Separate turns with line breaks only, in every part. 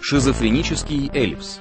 Шизофренический эллипс.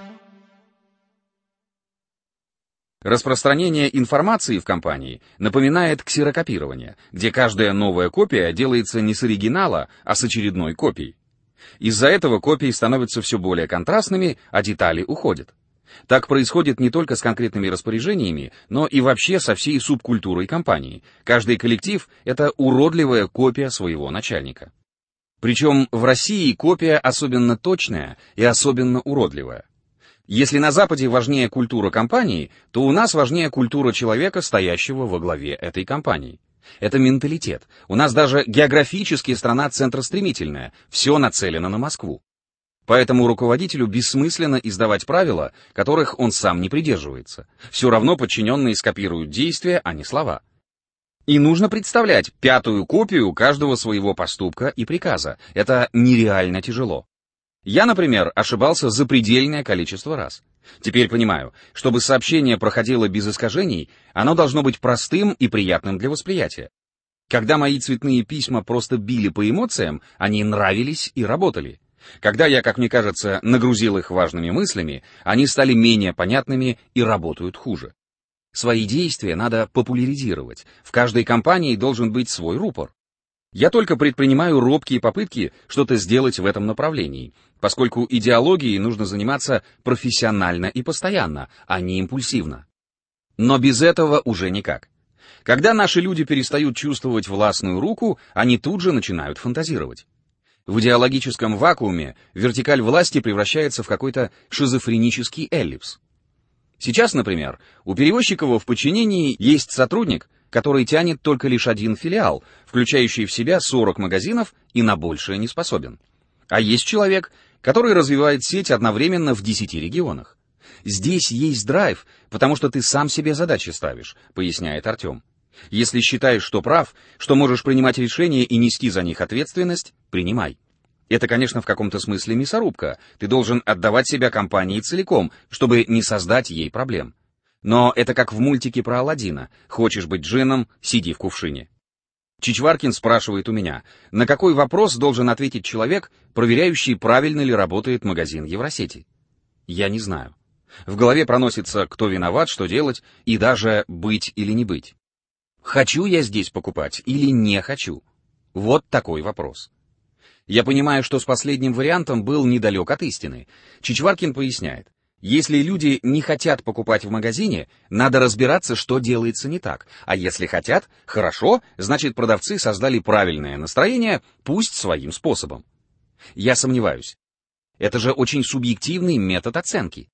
Распространение информации в компании напоминает ксерокопирование, где каждая новая копия делается не с оригинала, а с очередной копией. Из-за этого копии становятся все более контрастными, а детали уходят. Так происходит не только с конкретными распоряжениями, но и вообще со всей субкультурой компании. Каждый коллектив — это уродливая копия своего начальника. Причем в России копия особенно точная и особенно уродливая. Если на Западе важнее культура компании, то у нас важнее культура человека, стоящего во главе этой компании. Это менталитет. У нас даже географически страна центростремительная, все нацелено на Москву. Поэтому руководителю бессмысленно издавать правила, которых он сам не придерживается. Все равно подчиненные скопируют действия, а не слова. И нужно представлять пятую копию каждого своего поступка и приказа. Это нереально тяжело. Я, например, ошибался запредельное количество раз. Теперь понимаю, чтобы сообщение проходило без искажений, оно должно быть простым и приятным для восприятия. Когда мои цветные письма просто били по эмоциям, они нравились и работали. Когда я, как мне кажется, нагрузил их важными мыслями, они стали менее понятными и работают хуже. Свои действия надо популяризировать. В каждой компании должен быть свой рупор. Я только предпринимаю робкие попытки что-то сделать в этом направлении, поскольку идеологией нужно заниматься профессионально и постоянно, а не импульсивно. Но без этого уже никак. Когда наши люди перестают чувствовать властную руку, они тут же начинают фантазировать. В идеологическом вакууме вертикаль власти превращается в какой-то шизофренический эллипс. Сейчас, например, у Перевозчикова в подчинении есть сотрудник, который тянет только лишь один филиал, включающий в себя 40 магазинов и на большее не способен. А есть человек, который развивает сеть одновременно в 10 регионах. Здесь есть драйв, потому что ты сам себе задачи ставишь, поясняет Артем. Если считаешь, что прав, что можешь принимать решения и нести за них ответственность, принимай. Это, конечно, в каком-то смысле мясорубка. Ты должен отдавать себя компании целиком, чтобы не создать ей проблем. Но это как в мультике про Аладдина. Хочешь быть джинном — сиди в кувшине. Чичваркин спрашивает у меня, на какой вопрос должен ответить человек, проверяющий, правильно ли работает магазин Евросети. Я не знаю. В голове проносится, кто виноват, что делать, и даже быть или не быть. Хочу я здесь покупать или не хочу? Вот такой вопрос. Я понимаю, что с последним вариантом был недалек от истины. Чичваркин поясняет, если люди не хотят покупать в магазине, надо разбираться, что делается не так. А если хотят, хорошо, значит продавцы создали правильное настроение, пусть своим способом. Я сомневаюсь. Это же очень субъективный метод оценки.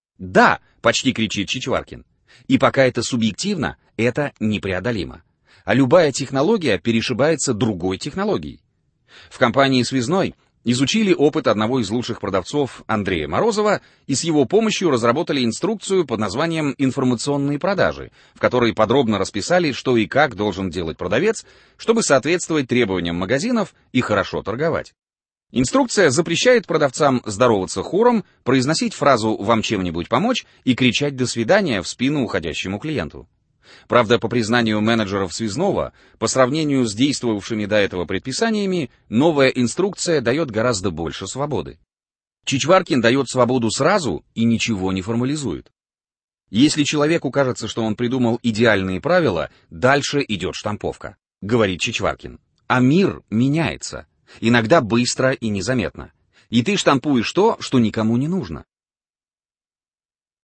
Да, почти кричит Чичваркин. И пока это субъективно, это непреодолимо. А любая технология перешибается другой технологией. В компании «Связной» изучили опыт одного из лучших продавцов Андрея Морозова и с его помощью разработали инструкцию под названием «Информационные продажи», в которой подробно расписали, что и как должен делать продавец, чтобы соответствовать требованиям магазинов и хорошо торговать. Инструкция запрещает продавцам здороваться хором, произносить фразу «вам чем-нибудь помочь» и кричать «до свидания» в спину уходящему клиенту. Правда, по признанию менеджеров Связного, по сравнению с действовавшими до этого предписаниями, новая инструкция дает гораздо больше свободы. Чичваркин дает свободу сразу и ничего не формализует. Если человеку кажется, что он придумал идеальные правила, дальше идет штамповка, говорит Чичваркин. А мир меняется, иногда быстро и незаметно. И ты штампуешь то, что никому не нужно.